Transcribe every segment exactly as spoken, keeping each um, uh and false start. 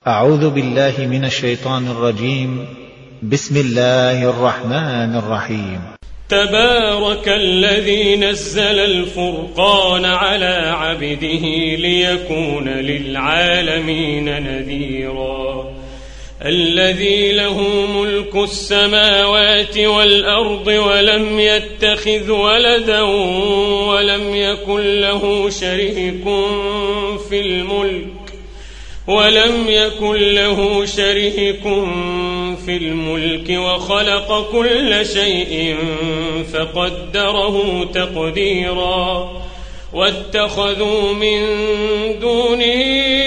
أعوذ بالله من الشيطان الرجيم. بسم الله الرحمن الرحيم. تبارك الذي نزل الفرقان على عبده ليكون للعالمين نذيرا الذي له ملك السماوات والأرض ولم يتخذ ولدا ولم يكن له شريك في الملك ولم يكن له شريك في الملك وخلق كل شيء فقدره تقديرا واتخذوا من دونه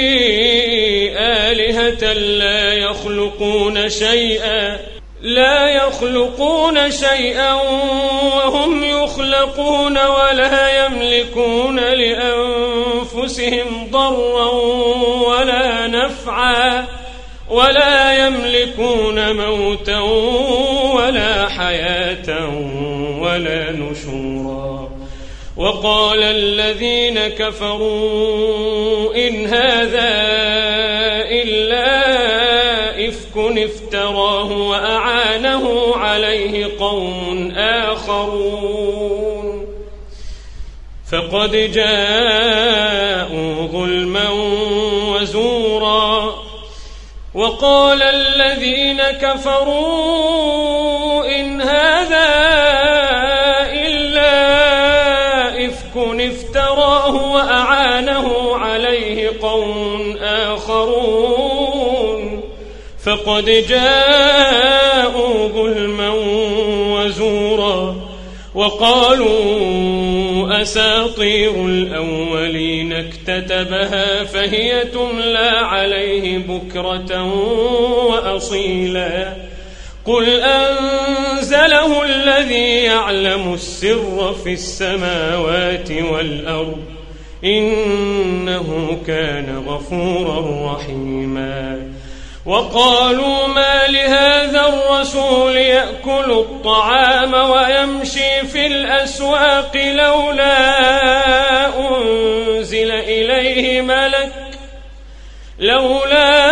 آلهة لا يخلقون شيئا لا يخلقون شيئا وهم يخلقون ولا يملكون لأنفسهم ضرا ولا نفعا ولا يملكون موتا ولا حياة ولا نشورا. وقال الذين كفروا إن هذا إلا إفك افتراه وأعانه عليه قوم آخرون فقد جاءوا ظلما وزورا. وقال الذين كفروا إن هذا إلا إفك افتراه وأعانه عليه قوم آخرون فقد جاءوا ظلما وزورا. وقالوا أساطير الأولين اكتتبها فهي تملى عليه بكرة وأصيلا قل أنزله الذي يعلم السر في السماوات والأرض إنه كان غفورا رحيما. وقالوا ما لهذا الرسول يأكل الطعام ويمشي في الأسواق لولا أنزل إليه ملك لولا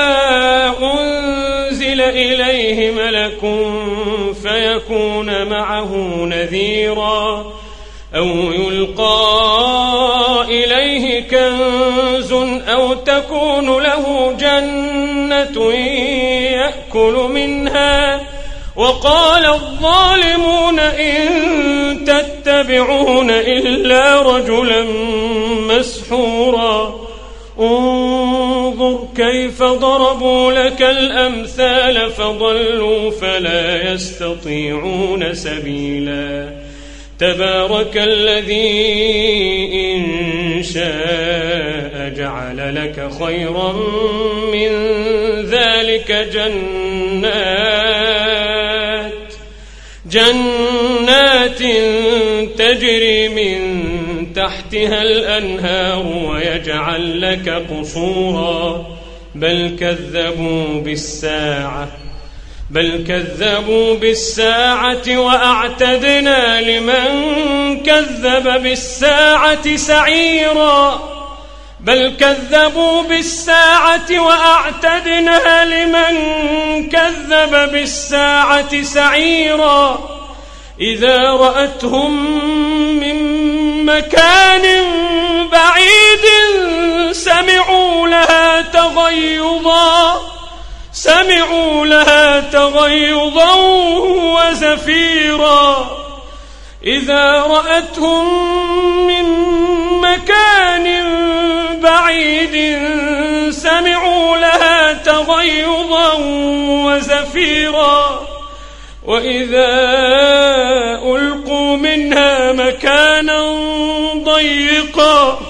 أنزل إليه ملك فيكون معه نذيرا أو يلقى إليه كنز أو تكون له جنة يأكل منها. وقال الظالمون إن تتبعون إلا رجلا مسحورا انظر كيف ضربوا لك الأمثال فضلوا فلا يستطيعون سبيلا. تبارك الذي إن شاء جعل لك خيرا من ذلك جنات جنات تجري من تحتها الأنهار ويجعل لك قصورا بل كذبوا بالساعة بل كذبوا بالساعة وأعتدنا لمن كذب بالساعة سعيرا بل كذبوا بالساعة وأعتدنا لمن كذب بالساعة سعيرا إذا رأتهم من مكان بعيد سمعوا لها تغيظا سمعوا لها تغيظا وزفيرا إذا رأتهم من مكان بعيد سمعوا لها تغيظا وزفيرا وإذا ألقوا منها مكانا ضيقا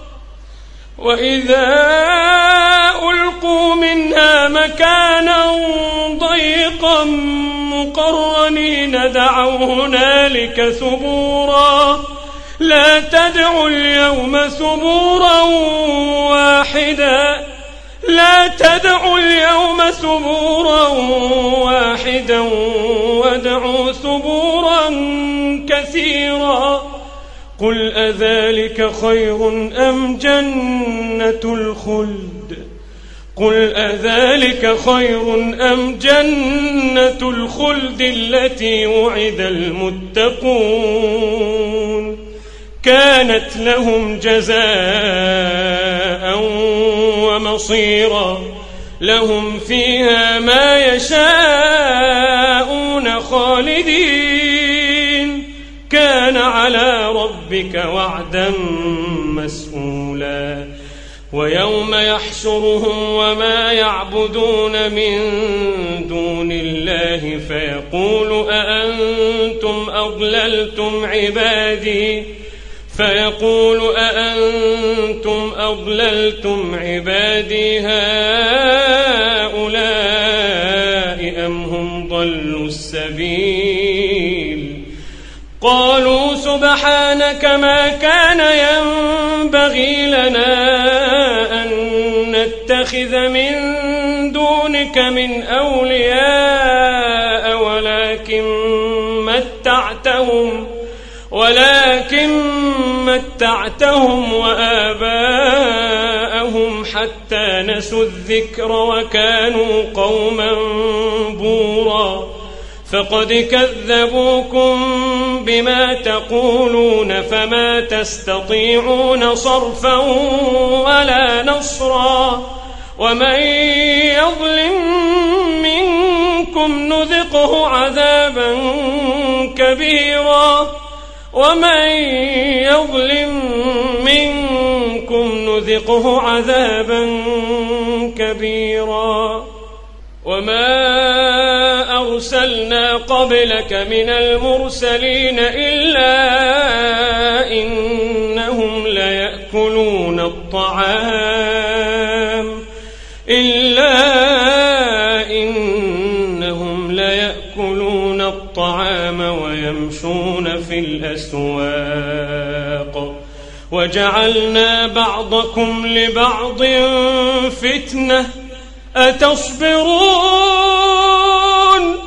وإذا ألقوا منها مكانا ضيقا مقرنين دعوا هنالك ثبورا لا تدعوا اليوم ثبورا واحدا لا تدعوا اليوم ثبورا واحدا وادعوا ثبورا كثيرا قل أذلك خير أم جنة الخلد قل أذلك خير أم جنة الخلد التي وعد المتقون كانت لهم جزاء ومصيرا لهم فيها ما يشاءون خالدين كان على ربك وعدا مسئولا ويوم يحشرهم وما يعبدون من دون الله فيقول أأنتم أضللتم عبادي فيقول أأنتم أضللتم عبادي هؤلاء أم هم ضلوا السبيل قالوا سبحانك ما كان ينبغي لنا أن نتخذ من دونك من أولياء ولكن متعتهم ولكن متعتهم وآباءهم حتى نسوا الذكر وكانوا قوما بورا فقد كذبوكم بما تقولون فما تستطيعون صرفا ولا نصرا ومن يظلم منكم نذقه عذابا كبيرا ومن يظلم منكم نذقه عذابا كبيرا وما أرسلنا قبلك من المرسلين إلا إنهم ليأكلون الطعام إلا إنهم ليأكلون الطعام ويمشون في الأسواق وجعلنا بعضكم لبعض فتنة أتصبرون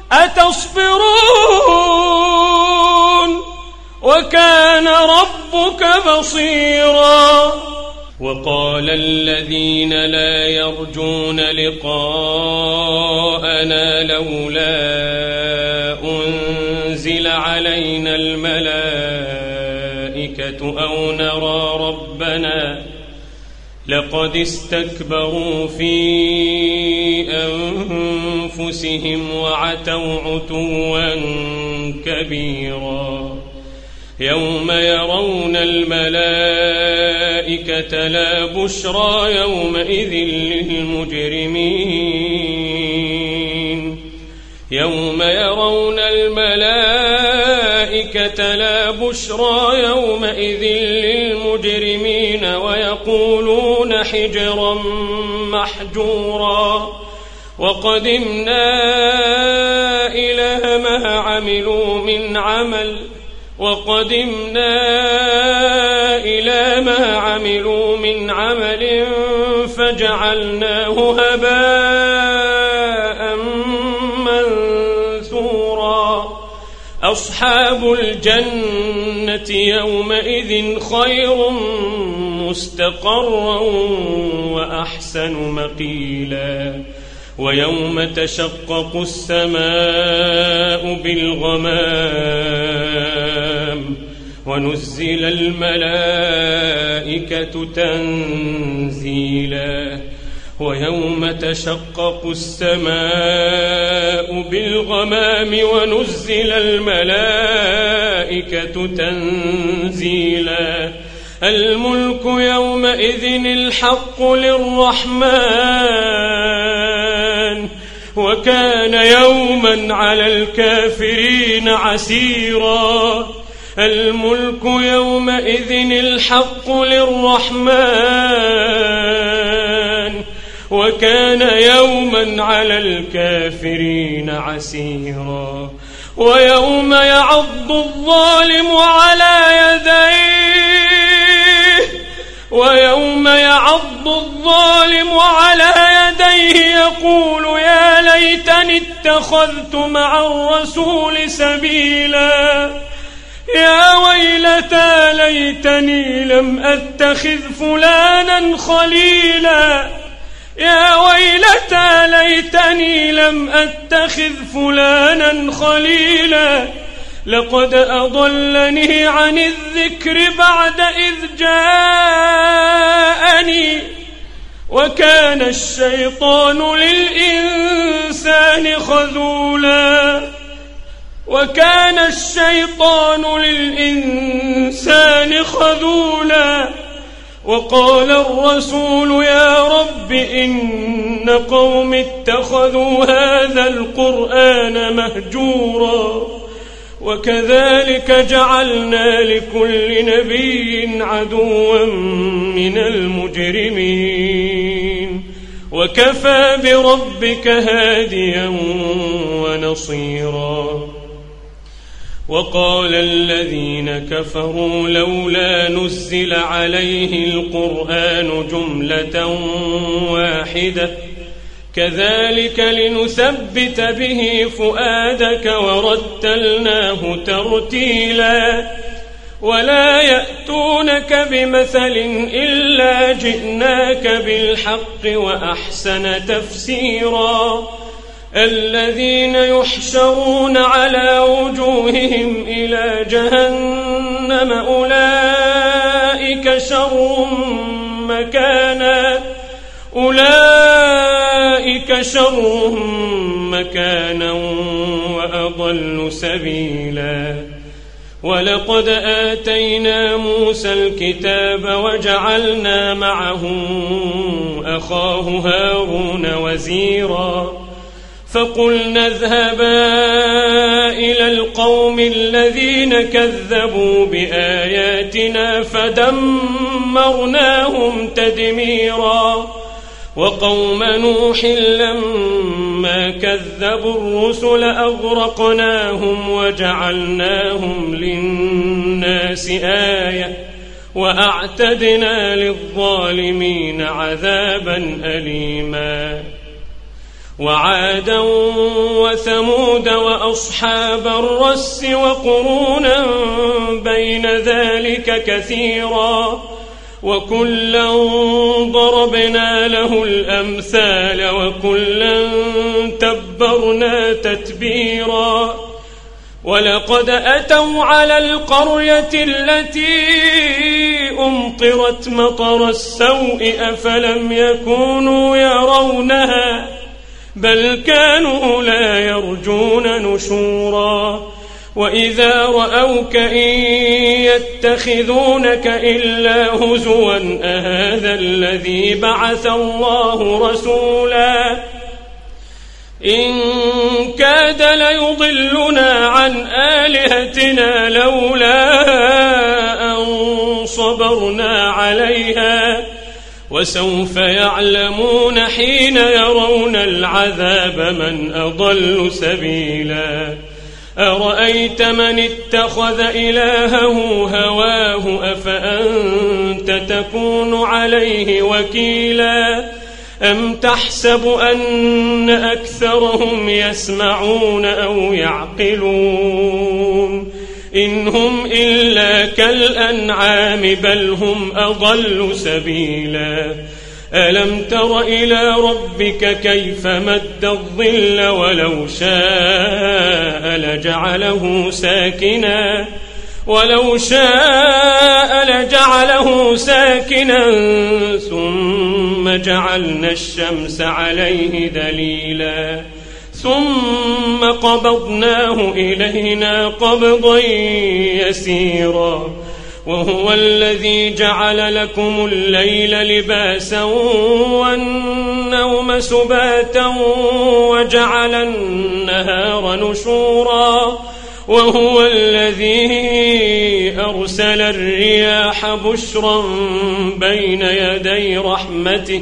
أتصبرون وكان ربك بصيرا وقال الذين لا يرجون لقاءنا لولا أنزل علينا الملائكة أو نرى ربنا لقد استكبروا في أنفسهم وعتوا عتوا كبيرا يوم يرون الملائكة لا بشرى يومئذ للمجرمين يوم يرون الملائكة لا بشرى يومئذ للمجرمين ويقولون حجرا محجورا وقدمنا إلى ما عملوا من عمل وقدمنا إلى ما عملوا من عمل فجعلناه هباء منثورا أصحاب الجنة يومئذ خير مستقرا وأحسن مقيلا ويوم تشقق السماء بالغمام ونزل الملائكة تنزيلا ويوم تشقق السماء بالغمام ونزل الملائكة تنزيلا الملك يومئذ الحق للرحمن وكان يوما على الكافرين عسيرا الملك يومئذ الحق للرحمن وكان يوما على الكافرين عسيرا ويوم يعض الظالم على يديه ويوم يعض الظالم على يديه يقول يا ليتني اتخذت مع الرسول سبيلا يا ويلتى ليتني لم أتخذ فلانا خليلا يا ويلتى ليتني لم أتخذ فلانا خليلا لقد أضلني عن الذكر بعد إذ جاءني وكان الشيطان للإنسان خذولا وكان الشيطان للإنسان خذولا وقال الرسول يا رب إن قوم اتخذوا هذا القرآن مهجورا وكذلك جعلنا لكل نبي عدوا من المجرمين وكفى بربك هاديا ونصيرا وقال الذين كفروا لولا نزل عليه القرآن جملة واحدة كذلك لنثبت به فؤادك ورتلناه ترتيلا ولا يأتونك بمثل إلا جئناك بالحق وأحسن تفسيرا الذين يحشرون على وجوههم إلى جهنم أولئك شر مكانا أولئك شر مكانا وأضل سبيلا ولقد آتينا موسى الكتاب وجعلنا معه أخاه هارون وزيرا فقلنا اذهبا إلى القوم الذين كذبوا بآياتنا فدمرناهم تدميرا وقوم نوح لما كذبوا الرسل أغرقناهم وجعلناهم للناس آية وأعتدنا للظالمين عذابا أليما وعادا وثمود وأصحاب الرس وقرونا بين ذلك كثيرا وكلا ضربنا له الأمثال وكلا تبرنا تتبيرا ولقد أتوا على القرية التي أمطرت مطر السوء أفلم يكونوا يرونها بل كانوا لا يرجون نشورا وإذا رأوك إن يتخذونك إلا هزوا أهذا الذي بعث الله رسولا إن كاد ليضلنا عن آلهتنا لولا أن صبرنا عليها وسوف يعلمون حين يرون العذاب من أضل سبيلا أرأيت من اتخذ إلهه هواه أفأنت تكون عليه وكيلا أم تحسب أن أكثرهم يسمعون أو يعقلون إن هم إلا كالأنعام بل هم أضل سبيلا ألم تر إلى ربك كيف مد الظل ولو شاء لجعله ساكنا ولو شاء لجعله ساكنا ثم جعلنا الشمس عليه دليلا ثم قبضناه إلينا قبضا يسيرا وهو الذي جعل لكم الليل لباسا والنوم سباتا وجعل النهار نشورا وهو الذي أرسل الرياح بشرا بين يدي رحمته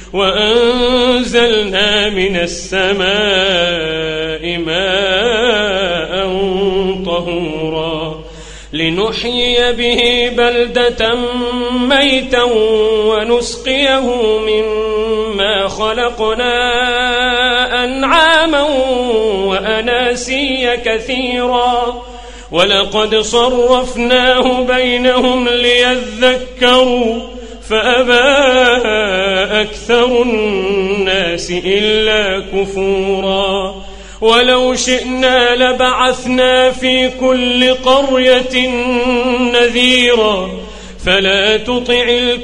وأنزلنا من السماء ماء طهورا لنحيي به بلدة ميتا ونسقيه مما خلقنا أنعاما وأناسيا كثيرا ولقد صرفناه بينهم ليذكروا فأبى أكثر الناس إلا كفورا ولو شئنا لبعثنا في كل قرية نذيرا فلا تطع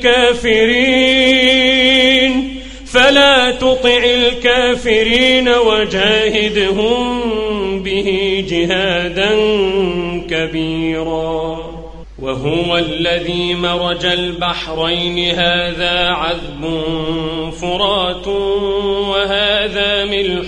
الكافرين فلا تطع الكافرين وجاهدهم به جهادا كبيرا وهو الذي مرج البحرين هذا عذب فرات وهذا ملح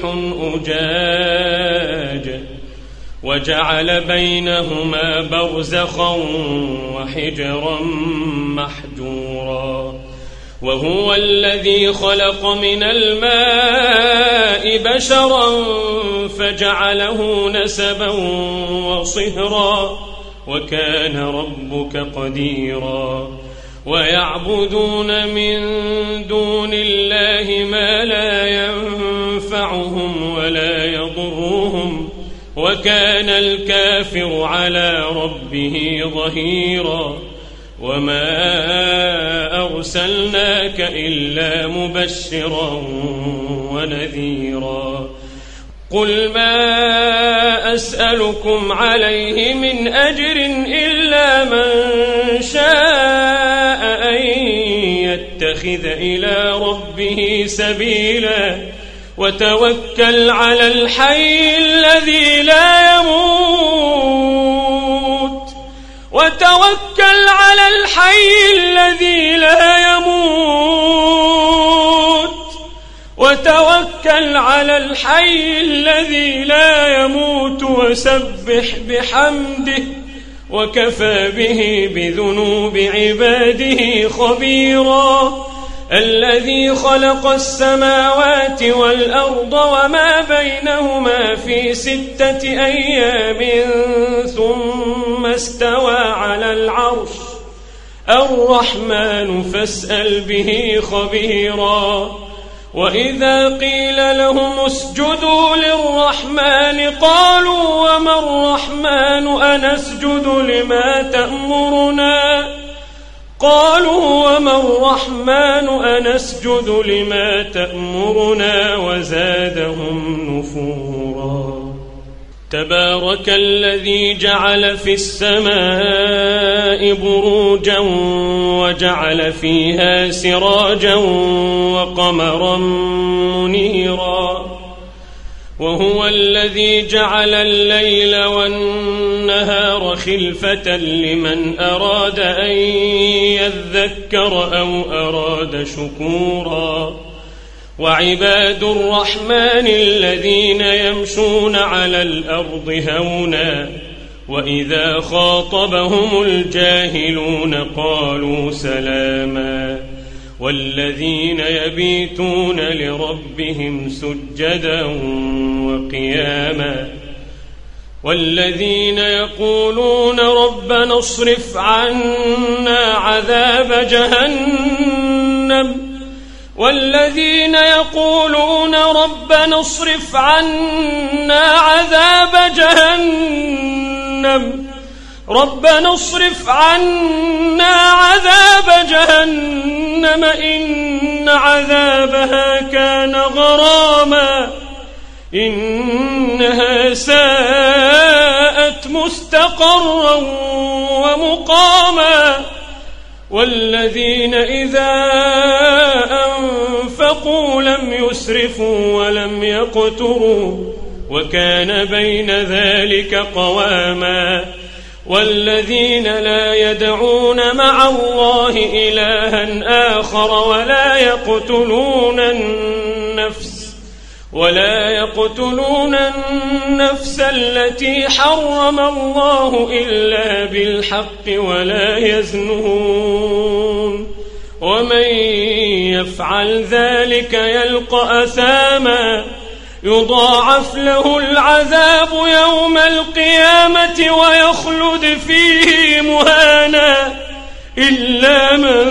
أجاج وجعل بينهما برزخا وحجرا محجورا وهو الذي خلق من الماء بشرا فجعله نسبا وصهرا وكان ربك قديرا ويعبدون من دون الله ما لا ينفعهم ولا يضرهم وكان الكافر على ربه ظهيرا وما أرسلناك إلا مبشرا ونذيرا قل ما أسألكم عليه من أجر إلا من شاء أن يتخذ إلى ربه سبيلا وتوكل على الحي الذي لا يموت وتوكل على الحي الذي لا يموت وتوكل على الحي الذي لا يموت وسبح بحمده وكفى به بذنوب عباده خبيرا الذي خلق السماوات والأرض وما بينهما في ستة أيام ثم استوى على العرش الرحمن فاسأل به خبيرا وإذا قيل لهم اسجدوا للرحمن قالوا وما الرحمن أنسجد لما تأمرنا قالوا وما الرحمن أنسجد لما تأمرنا وزادهم نفورا تبارك الذي جعل في السماء بروجا وجعل فيها سراجا وقمرا منيرا وهو الذي جعل الليل والنهار خلفة لمن أراد أن يذكر أو أراد شكورا وعباد الرحمن الذين يمشون على الأرض هونا وإذا خاطبهم الجاهلون قالوا سلاما والذين يبيتون لربهم سجدا وقياما والذين يقولون ربنا اصرف عنا عذاب جهنم والذين يقولون ربنا اصرف عنا عذاب جهنم ربنا اصرف عنا عذاب جهنم إن عذابها كان غراما إنها ساءت مستقرا ومقاما والذين إذا أنفقوا لم يسرفوا ولم يقتروا وكان بين ذلك قواما والذين لا يدعون مع الله إلها آخر ولا يقتلون النفس ولا يقتلون النفس التي حرم الله إلا بالحق ولا يزنون ومن يفعل ذلك يلقى أثاما يضاعف له العذاب يوم القيامة ويخلد فيه مهانا إلا من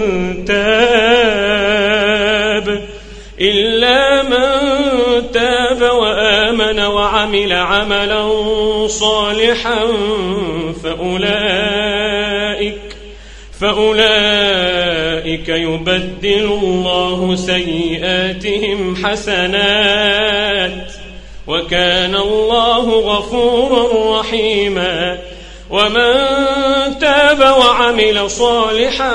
تاب إلا من تاب وآمن وعمل عملا صالحا فأولئك فأولئك أولئك يبدل الله سيئاتهم حسنات وكان الله غفورا رحيما ومن تاب وعمل صالحا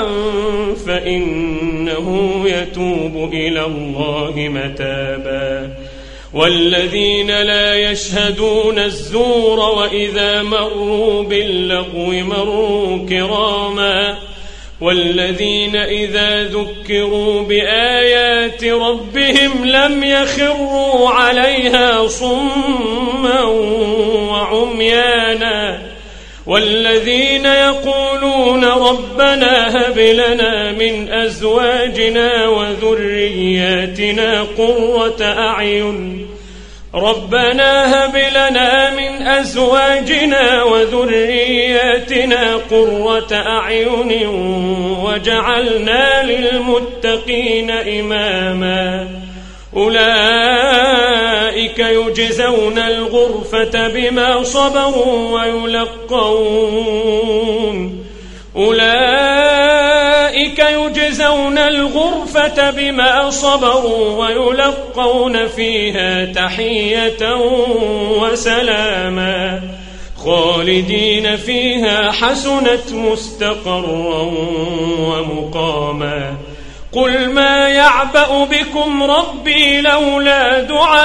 فإنه يتوب إلى الله متابا والذين لا يشهدون الزور وإذا مروا باللغو مروا كراما والذين إذا ذكروا بآيات ربهم لم يخروا عليها صما وعميانا والذين يقولون ربنا هب لنا من أزواجنا وذرياتنا قرة أعين ربنا هب لنا من أزواجنا وذرياتنا قرة أعين وجعلنا للمتقين إماما أولئك يجزون الغرفة بما صبروا ويلقون أولئك يجزون الغرفة بما صبروا ويلقون فيها تحية وسلاما خالدين فيها حسنت مستقرا ومقاما قل ما يعبأ بكم ربي لولا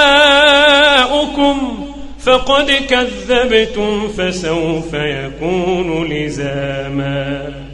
دعاؤكم فقد كذبتم فسوف يكون لزاما.